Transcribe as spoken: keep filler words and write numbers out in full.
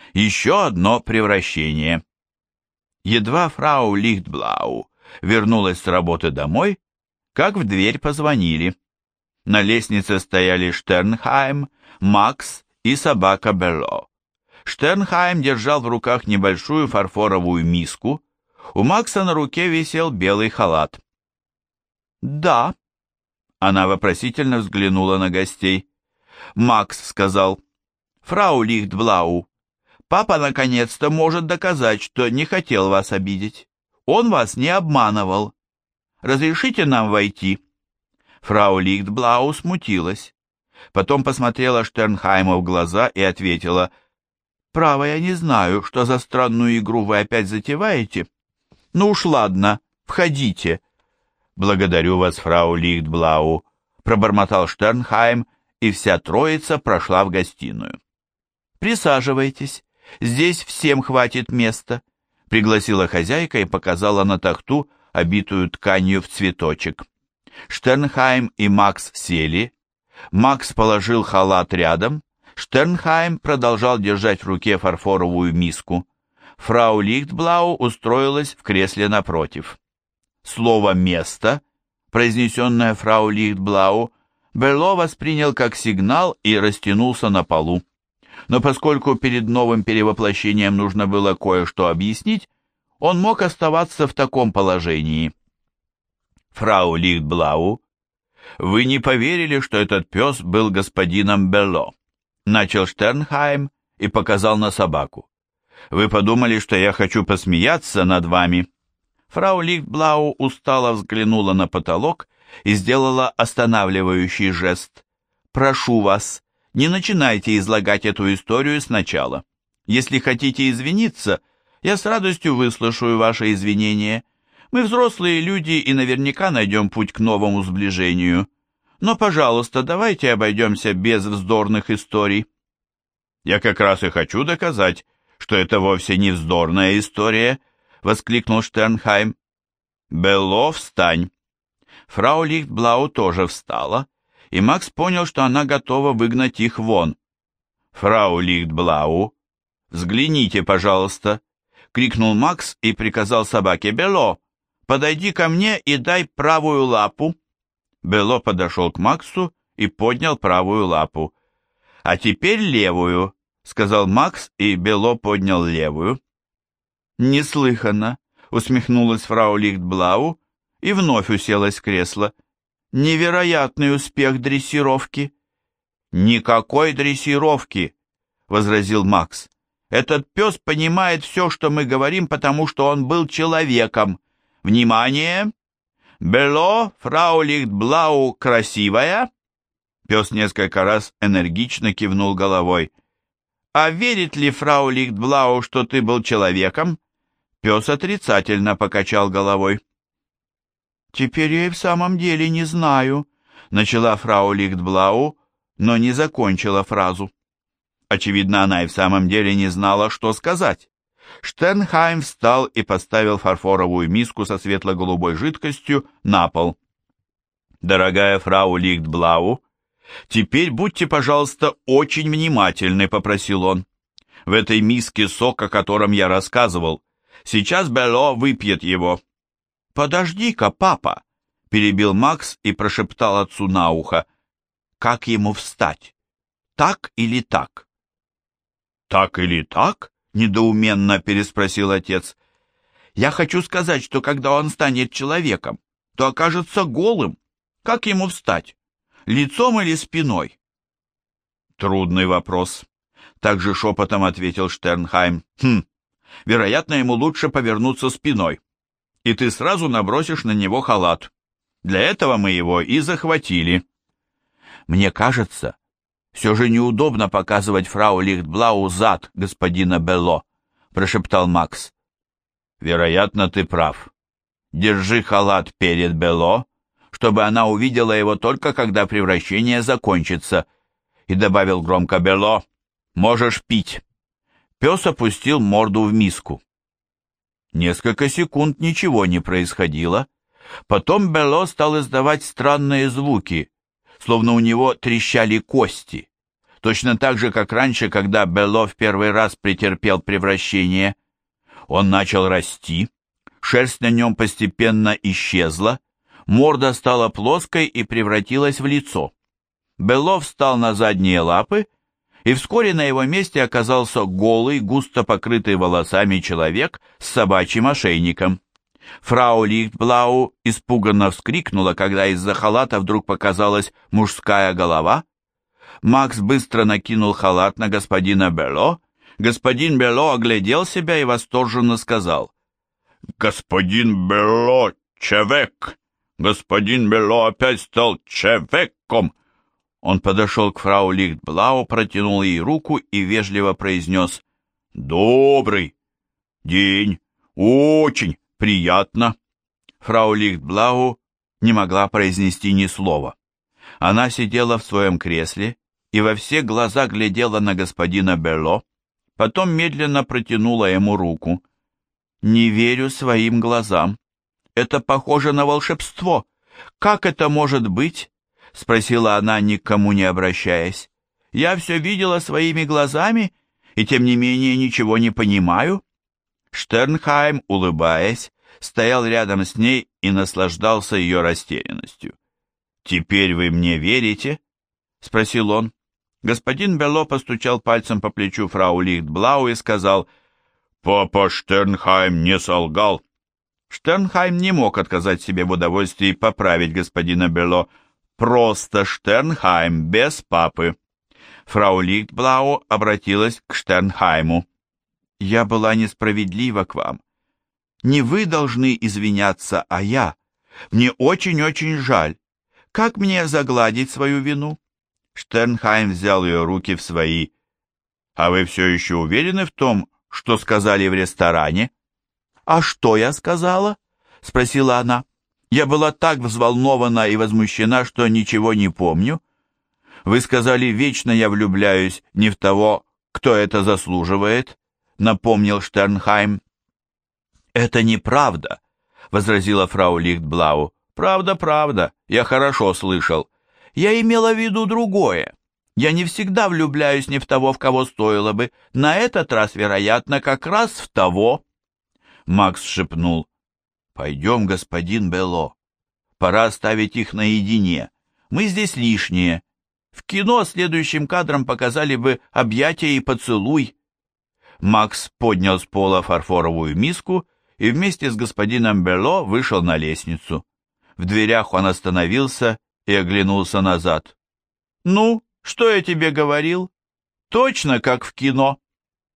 Еще одно превращение. Едва фрау Лихтблау вернулась с работы домой, как в дверь позвонили. На лестнице стояли Штернхайм, Макс и собака Белло. Штернхайм держал в руках небольшую фарфоровую миску. У Макса на руке висел белый халат. «Да», — она вопросительно взглянула на гостей. Макс сказал: «Фрау Лихтблау, папа наконец-то может доказать, что не хотел вас обидеть. Он вас не обманывал. Разрешите нам войти?» Фрау Лихтблау смутилась. Потом посмотрела Штернхайму в глаза и ответила: «Право, я не знаю, что за странную игру вы опять затеваете. Ну уж ладно, входите». «Благодарю вас, фрау Лихтблау», — пробормотал Штернхайм, и вся троица прошла в гостиную. «Присаживайтесь, здесь всем хватит места», — пригласила хозяйка и показала на тахту, обитую тканью в цветочек. Штернхайм и Макс сели. Макс положил халат рядом. Штернхайм продолжал держать в руке фарфоровую миску. Фрау Лихтблау устроилась в кресле напротив. Слово «место», произнесенное фрау Лихтблау, Белло воспринял как сигнал и растянулся на полу. Но поскольку перед новым перевоплощением нужно было кое-что объяснить, он мог оставаться в таком положении. «Фрау Лихтблау, вы не поверили, что этот пес был господином Белло», начал Штернхайм и показал на собаку. «Вы подумали, что я хочу посмеяться над вами». Фрау Лихтблау устало взглянула на потолок и сделала останавливающий жест. «Прошу вас, не начинайте излагать эту историю сначала. Если хотите извиниться, я с радостью выслушаю ваши извинения. Мы взрослые люди и наверняка найдем путь к новому сближению. Но, пожалуйста, давайте обойдемся без вздорных историй». «Я как раз и хочу доказать, что это вовсе не вздорная история», — воскликнул Штернхайм. «Белло, встань!» Фрау Лихтблау тоже встала, и Макс понял, что она готова выгнать их вон. «Фрау Лихтблау, взгляните, пожалуйста!» — крикнул Макс и приказал собаке: «Белло, подойди ко мне и дай правую лапу». Белло подошел к Максу и поднял правую лапу. «А теперь левую», — сказал Макс, и Белло поднял левую. «Неслыханно», — усмехнулась фрау Лихтблау и вновь уселась в кресло. «Невероятный успех дрессировки». «Никакой дрессировки», — возразил Макс. «Этот пес понимает все, что мы говорим, потому что он был человеком. Внимание! Белло, фрау Лихтблау красивая?» Пес несколько раз энергично кивнул головой. «А верит ли фрау Лихтблау, что ты был человеком?» Пес отрицательно покачал головой. «Теперь я и в самом деле не знаю», — начала фрау Лихтблау, но не закончила фразу. Очевидно, она и в самом деле не знала, что сказать. Штернхайм встал и поставил фарфоровую миску со светло-голубой жидкостью на пол. «Дорогая фрау Лихтблау, теперь будьте, пожалуйста, очень внимательны», — попросил он. «В этой миске сок, о котором я рассказывал. Сейчас Белло выпьет его». «Подожди-ка, папа», — перебил Макс и прошептал отцу на ухо. «Как ему встать? Так или так?» «Так или так?» — недоуменно переспросил отец. «Я хочу сказать, что когда он станет человеком, то окажется голым. Как ему встать? Лицом или спиной?» «Трудный вопрос», — также шепотом ответил Штернхайм. «Хм, вероятно, ему лучше повернуться спиной, и ты сразу набросишь на него халат. Для этого мы его и захватили». «Мне кажется, все же неудобно показывать фрау Лихтблау зад господина Белло», — прошептал Макс. «Вероятно, ты прав. Держи халат перед Белло, чтобы она увидела его только когда превращение закончится», и добавил громко: «Белло, можешь пить». Пес опустил морду в миску. Несколько секунд ничего не происходило. Потом Белло стал издавать странные звуки, словно у него трещали кости. точно так же, как раньше, когда Белло в первый раз претерпел превращение. Он начал расти, шерсть на нем постепенно исчезла, морда стала плоской и превратилась в лицо. Белло встал на задние лапы, и вскоре на его месте оказался голый, густо покрытый волосами человек с собачьим ошейником. Фрау Лихтблау испуганно вскрикнула, когда из-за халата вдруг показалась мужская голова. Макс быстро накинул халат на господина Белло. Господин Белло оглядел себя и восторженно сказал: «Господин Белло, человек! Господин Белло опять стал человеком!» Он подошел к фрау Лихтблау, протянул ей руку и вежливо произнес: «Добрый день! Очень приятно!» Фрау Лихтблау не могла произнести ни слова. Она сидела в своем кресле и во все глаза глядела на господина Белло, потом медленно протянула ему руку. «Не верю своим глазам. Это похоже на волшебство. Как это может быть?» — спросила она, никому не обращаясь. «Я все видела своими глазами, и тем не менее ничего не понимаю». Штернхайм, улыбаясь, стоял рядом с ней и наслаждался ее растерянностью. «Теперь вы мне верите?» — спросил он. Господин Белло постучал пальцем по плечу фрау Лихтблау и сказал: «Папа Штернхайм не солгал». Штернхайм не мог отказать себе в удовольствии поправить господина Белло. «Просто Штернхайм, без папы». Фрау Лихтблау обратилась к Штернхайму. «Я была несправедлива к вам. Не вы должны извиняться, а я. Мне очень-очень жаль. Как мне загладить свою вину?» Штернхайм взял ее руки в свои. «А вы все еще уверены в том, что сказали в ресторане?» «А что я сказала?» — спросила она. «Я была так взволнована и возмущена, что ничего не помню. Вы сказали, вечно я влюбляюсь не в того, кто это заслуживает», — напомнил Штернхайм. «Это неправда», — возразила фрау Лихтблау. «Правда, правда, я хорошо слышал. Я имела в виду другое. Я не всегда влюбляюсь не в того, в кого стоило бы. На этот раз, вероятно, как раз в того». Макс шепнул: «Пойдем, господин Белло. Пора оставить их наедине. Мы здесь лишние. В кино следующим кадром показали бы объятия и поцелуй». Макс поднял с пола фарфоровую миску и вместе с господином Белло вышел на лестницу. В дверях он остановился и оглянулся назад. «Ну, что я тебе говорил? Точно как в кино».